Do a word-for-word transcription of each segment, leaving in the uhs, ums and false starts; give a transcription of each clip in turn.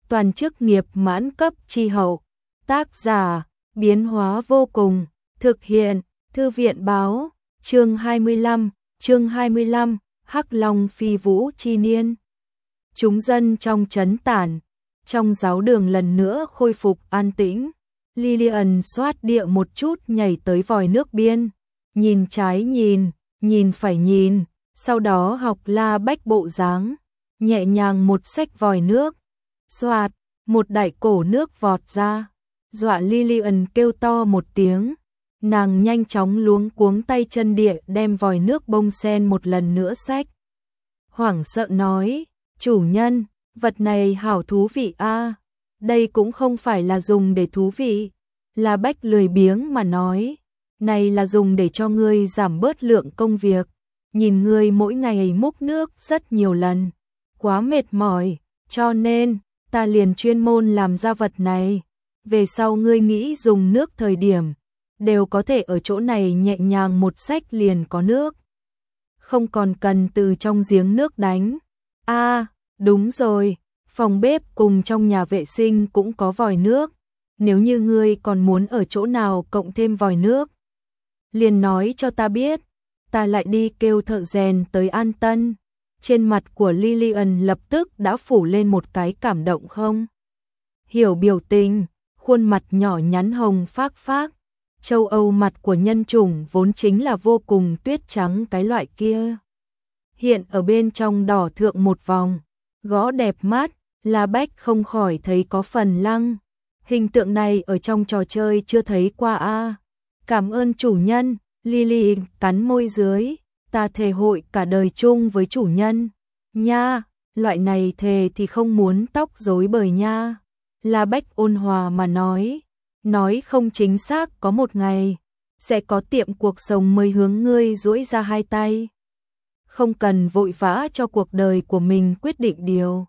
toàn chức nghiệp mãn cấp chi hậu. Tác giả, biến hóa vô cùng, thực hiện, Thư viện báo, chương hai mươi lăm, chương hai mươi lăm, Hắc Long phi vũ chi niên. Chúng dân trong trấn tản, trong giáo đường lần nữa khôi phục an tĩnh. Lillian xoát địa một chút nhảy tới vòi nước biên, nhìn trái nhìn, nhìn phải nhìn, sau đó học La Bách bộ dáng, nhẹ nhàng một xách vòi nước, xoạt, một đại cổ nước vọt ra, dọa Lillian kêu to một tiếng. Nàng nhanh chóng luống cuống tay chân địa đem vòi nước bông sen một lần nữa xách. Hoảng sợ nói, chủ nhân, vật này hảo thú vị a, đây cũng không phải là dùng để thú vị. La Bách lười biếng mà nói, này là dùng để cho ngươi giảm bớt lượng công việc, nhìn ngươi mỗi ngày múc nước rất nhiều lần, quá mệt mỏi, cho nên, ta liền chuyên môn làm ra vật này, về sau ngươi nghĩ dùng nước thời điểm, đều có thể ở chỗ này nhẹ nhàng một xách liền có nước. Không còn cần từ trong giếng nước đánh. A, à, đúng rồi, phòng bếp cùng trong nhà vệ sinh cũng có vòi nước. Nếu như ngươi còn muốn ở chỗ nào cộng thêm vòi nước, liền nói cho ta biết, ta lại đi kêu thợ rèn tới an tân. Trên mặt của Lillian lập tức đã phủ lên một cái cảm động không hiểu biểu tình, khuôn mặt nhỏ nhắn hồng phác phác. Châu Âu mặt của nhân chủng vốn chính là vô cùng tuyết trắng cái loại kia. Hiện ở bên trong đỏ thượng một vòng, gõ đẹp mắt, La Bách không khỏi thấy có phần lăng. Hình tượng này ở trong trò chơi chưa thấy qua a. À. Cảm ơn chủ nhân, Lily cắn môi dưới, ta thề hội cả đời chung với chủ nhân. Nha, loại này thề thì không muốn tóc rối bời nha. La Bách ôn hòa mà nói. Nói không chính xác có một ngày, sẽ có tiệm cuộc sống mới hướng ngươi duỗi ra hai tay. Không cần vội vã cho cuộc đời của mình quyết định điều.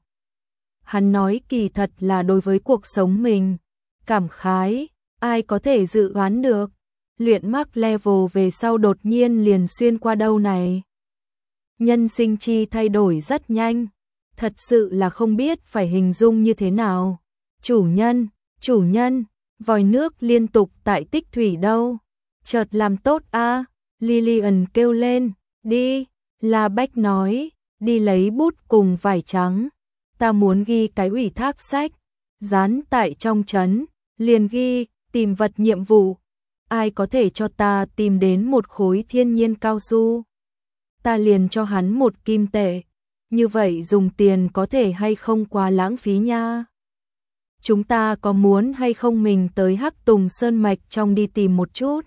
Hắn nói kỳ thật là đối với cuộc sống mình. Cảm khái, ai có thể dự đoán được. Luyện mắc level về sau đột nhiên liền xuyên qua đâu này. Nhân sinh chi thay đổi rất nhanh. Thật sự là không biết phải hình dung như thế nào. Chủ nhân, chủ nhân. Vòi nước liên tục tại tích thủy đâu. Chợt làm tốt a, à? Lillian kêu lên, đi. La Bách nói, đi lấy bút cùng vải trắng. Ta muốn ghi cái ủy thác sách. Dán tại trong trấn, liền ghi, tìm vật nhiệm vụ. Ai có thể cho ta tìm đến một khối thiên nhiên cao su. Ta liền cho hắn một kim tệ. Như vậy dùng tiền có thể hay không quá lãng phí nha. Chúng ta có muốn hay không mình tới Hắc Tùng Sơn Mạch trong đi tìm một chút?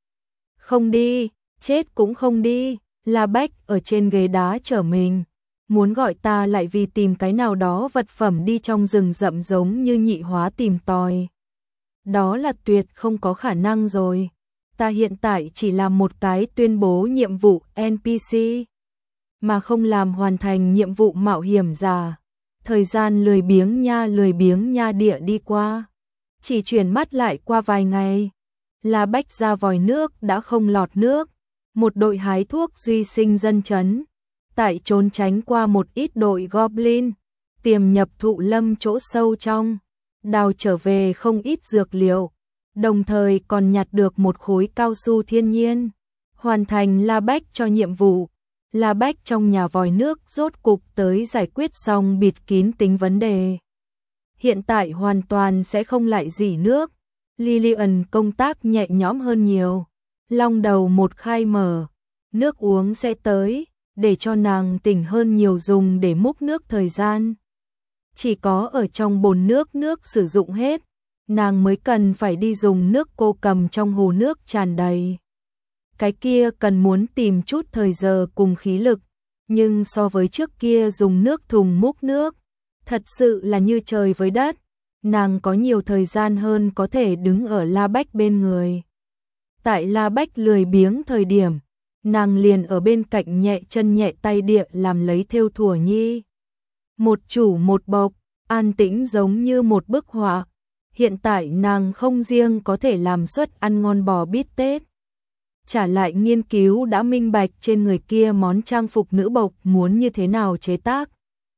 Không đi, chết cũng không đi. La Bách ở trên ghế đá chở mình. Muốn gọi ta lại vì tìm cái nào đó vật phẩm đi trong rừng rậm giống như nhị hóa tìm tòi. Đó là tuyệt không có khả năng rồi. Ta hiện tại chỉ làm một cái tuyên bố nhiệm vụ en pê xê, mà không làm hoàn thành nhiệm vụ mạo hiểm giả. Thời gian lười biếng nha lười biếng nha địa đi qua. Chỉ chuyển mắt lại qua vài ngày. La Bách ra vòi nước đã không lọt nước. Một đội hái thuốc duy sinh dân chấn. Tại trốn tránh qua một ít đội goblin. Tiềm nhập thụ lâm chỗ sâu trong. Đào trở về không ít dược liệu. Đồng thời còn nhặt được một khối cao su thiên nhiên. Hoàn thành La Bách cho nhiệm vụ. La Bách trong nhà vòi nước rốt cục tới giải quyết xong bịt kín tính vấn đề. Hiện tại hoàn toàn sẽ không lại rỉ nước. Lillian công tác nhẹ nhõm hơn nhiều. Long đầu một khai mở. Nước uống sẽ tới, để cho nàng tỉnh hơn nhiều dùng để múc nước thời gian. Chỉ có ở trong bồn nước nước sử dụng hết, nàng mới cần phải đi dùng nước cô cầm trong hồ nước tràn đầy. Cái kia cần muốn tìm chút thời giờ cùng khí lực, nhưng so với trước kia dùng nước thùng múc nước, thật sự là như trời với đất. Nàng có nhiều thời gian hơn có thể đứng ở La Bách bên người. Tại La Bách lười biếng thời điểm, nàng liền ở bên cạnh nhẹ chân nhẹ tay địa làm lấy thêu thủa nhi. Một chủ một bộc, an tĩnh giống như một bức họa. Hiện tại nàng không riêng có thể làm suất ăn ngon bò bít tết, trả lại nghiên cứu đã minh bạch trên người kia món trang phục nữ bộc muốn như thế nào chế tác.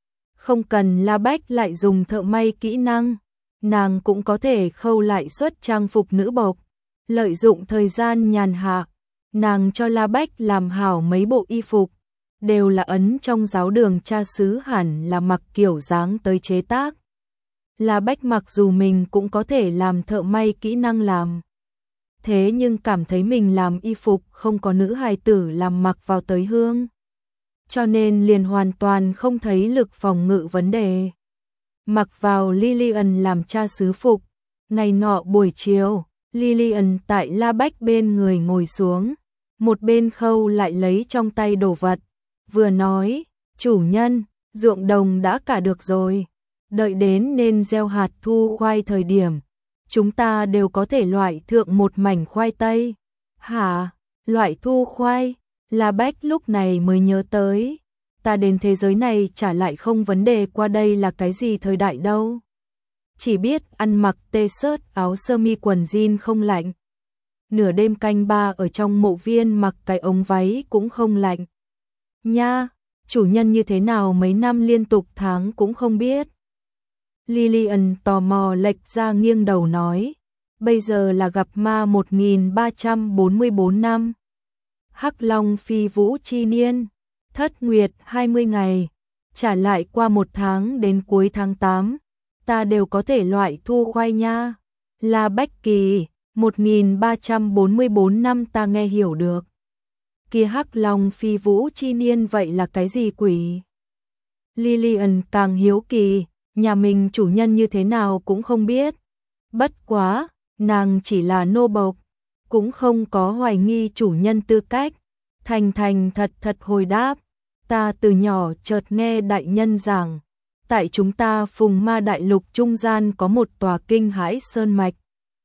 Không cần La Bách lại dùng thợ may kỹ năng, nàng cũng có thể khâu lại xuất trang phục nữ bộc. Lợi dụng thời gian nhàn hạ, nàng cho La Bách làm hảo mấy bộ y phục, đều là ấn trong giáo đường cha xứ hẳn là mặc kiểu dáng tới chế tác. La Bách mặc dù mình cũng có thể làm thợ may kỹ năng làm, thế nhưng cảm thấy mình làm y phục không có nữ hài tử làm mặc vào tới hương, cho nên liền hoàn toàn không thấy lực phòng ngự vấn đề. Mặc vào Lillian làm cha xứ phục, ngày nọ buổi chiều, Lillian tại La Bách bên người ngồi xuống, một bên khâu lại lấy trong tay đồ vật, vừa nói, chủ nhân, ruộng đồng đã cả được rồi, đợi đến nên gieo hạt thu khoai thời điểm, chúng ta đều có thể loại thượng một mảnh khoai tây. Hả? Loại thu khoai? La Bách lúc này mới nhớ tới, ta đến thế giới này trả lại không vấn đề qua đây là cái gì thời đại đâu. Chỉ biết ăn mặc t-shirt áo sơ mi quần jean không lạnh. Nửa đêm canh ba ở trong mộ viên mặc cái ống váy cũng không lạnh. Nha, chủ nhân như thế nào mấy năm liên tục tháng cũng không biết. Lillian tò mò lệch ra nghiêng đầu nói, bây giờ là gặp ma một nghìn ba trăm bốn mươi bốn năm. Hắc Long phi vũ chi niên, thất nguyệt hai mươi ngày, trả lại qua một tháng đến cuối tháng tám, ta đều có thể loại thu khoai nha. La Bách Kỳ, một nghìn ba trăm bốn mươi bốn năm ta nghe hiểu được. Kia Hắc Long phi vũ chi niên vậy là cái gì quỷ? Lillian càng hiếu kỳ, nhà mình chủ nhân như thế nào cũng không biết. Bất quá, nàng chỉ là nô bộc, cũng không có hoài nghi chủ nhân tư cách. Thành thành thật thật hồi đáp, ta từ nhỏ chợt nghe đại nhân giảng, tại chúng ta Phùng Ma đại lục trung gian có một tòa kinh hãi sơn mạch.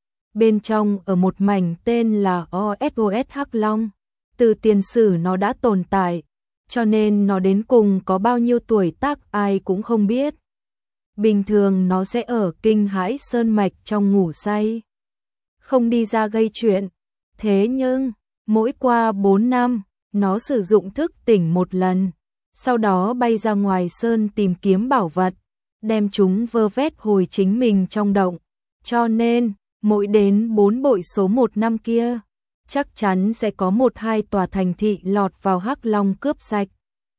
Bên trong ở một mảnh tên là o ét o ét Hắc Long, từ tiền sử nó đã tồn tại, cho nên nó đến cùng có bao nhiêu tuổi tác ai cũng không biết. Bình thường nó sẽ ở kinh hãi sơn mạch trong ngủ say, không đi ra gây chuyện. Thế nhưng, mỗi qua bốn năm, nó sử dụng thức tỉnh một lần, sau đó bay ra ngoài sơn tìm kiếm bảo vật, đem chúng vơ vét hồi chính mình trong động. Cho nên, mỗi đến bốn bội số một năm kia, chắc chắn sẽ có một hai tòa thành thị lọt vào Hắc Long cướp sạch.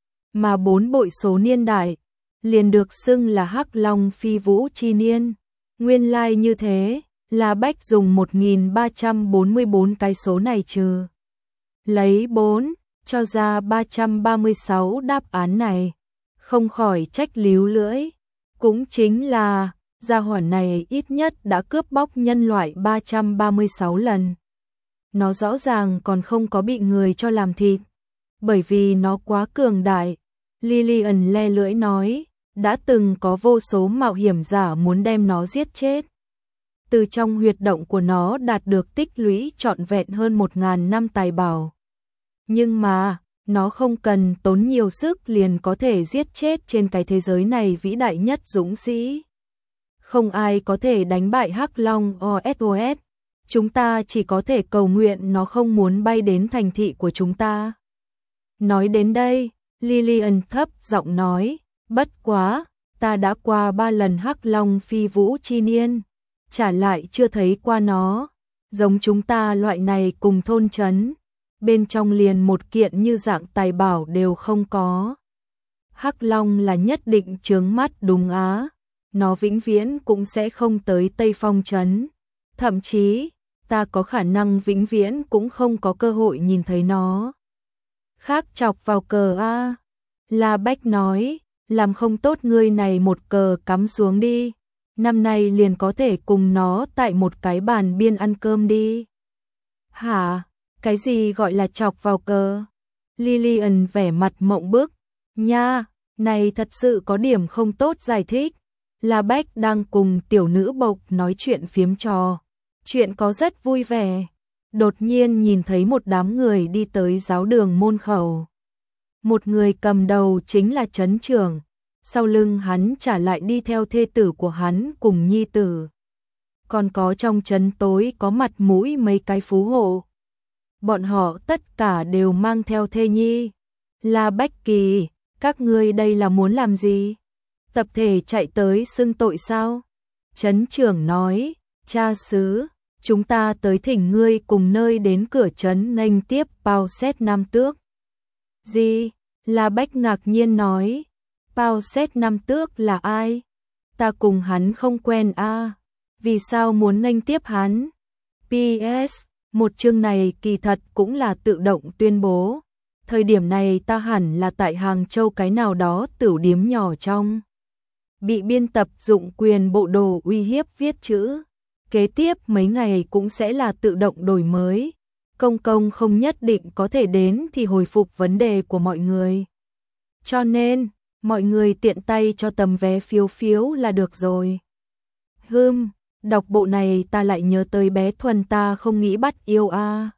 Mà bốn bội số niên đại, liền được xưng là Hắc Long phi vũ chi niên. Nguyên lai like như thế, La Bách dùng một nghìn ba trăm bốn mươi bốn cái số này trừ lấy bốn, cho ra ba trăm ba mươi sáu đáp án này. Không khỏi trách líu lưỡi, cũng chính là gia hỏa này ít nhất đã cướp bóc nhân loại ba trăm ba mươi sáu lần. Nó rõ ràng còn không có bị người cho làm thịt, bởi vì nó quá cường đại. Lillian le lưỡi nói, đã từng có vô số mạo hiểm giả muốn đem nó giết chết. Từ trong huyệt động của nó đạt được tích lũy trọn vẹn hơn một ngàn năm tài bảo. Nhưng mà, nó không cần tốn nhiều sức liền có thể giết chết trên cái thế giới này vĩ đại nhất dũng sĩ. Không ai có thể đánh bại Hắc Long o ét o ét. Chúng ta chỉ có thể cầu nguyện nó không muốn bay đến thành thị của chúng ta. Nói đến đây, Lillian thấp giọng nói, bất quá, ta đã qua ba lần Hắc Long phi vũ chi niên, trả lại chưa thấy qua nó. Giống chúng ta loại này cùng thôn trấn, bên trong liền một kiện như dạng tài bảo đều không có. Hắc Long là nhất định chướng mắt đúng á, nó vĩnh viễn cũng sẽ không tới Tây Phong trấn. Thậm chí, ta có khả năng vĩnh viễn cũng không có cơ hội nhìn thấy nó. Khác chọc vào cờ a. La Bách nói, làm không tốt ngươi này một cờ cắm xuống đi. Năm nay liền có thể cùng nó tại một cái bàn biên ăn cơm đi. Hả? Cái gì gọi là chọc vào cờ? Lillian vẻ mặt mộng bức. Nha, này thật sự có điểm không tốt giải thích. La Bách đang cùng tiểu nữ bộc nói chuyện phiếm trò. Chuyện có rất vui vẻ. Đột nhiên nhìn thấy một đám người đi tới giáo đường môn khẩu. Một người cầm đầu chính là trấn trưởng. Sau lưng hắn trả lại đi theo thê tử của hắn cùng nhi tử. Còn có trong trấn tối có mặt mũi mấy cái phú hộ. Bọn họ tất cả đều mang theo thê nhi. La Bách Kỳ, các ngươi đây là muốn làm gì? Tập thể chạy tới xưng tội sao? Trấn trưởng nói, cha xứ, chúng ta tới thỉnh ngươi cùng nơi đến cửa trấn nghênh tiếp Pao Xét Nam Tước. Gì? La Bách ngạc nhiên nói, Pao Xét Nam Tước là ai? Ta cùng hắn không quen a. À. Vì sao muốn nghênh tiếp hắn? pê ét, một chương này kỳ thật cũng là tự động tuyên bố. Thời điểm này ta hẳn là tại Hàng Châu cái nào đó tửu điếm nhỏ trong. Bị biên tập dụng quyền bộ đồ uy hiếp viết chữ. Kế tiếp mấy ngày cũng sẽ là tự động đổi mới. Công công không nhất định có thể đến thì hồi phục vấn đề của mọi người. Cho nên, mọi người tiện tay cho tấm vé phiếu phiếu là được rồi. Hừm, đọc bộ này ta lại nhớ tới bé Thuần ta không nghĩ bắt yêu a. À.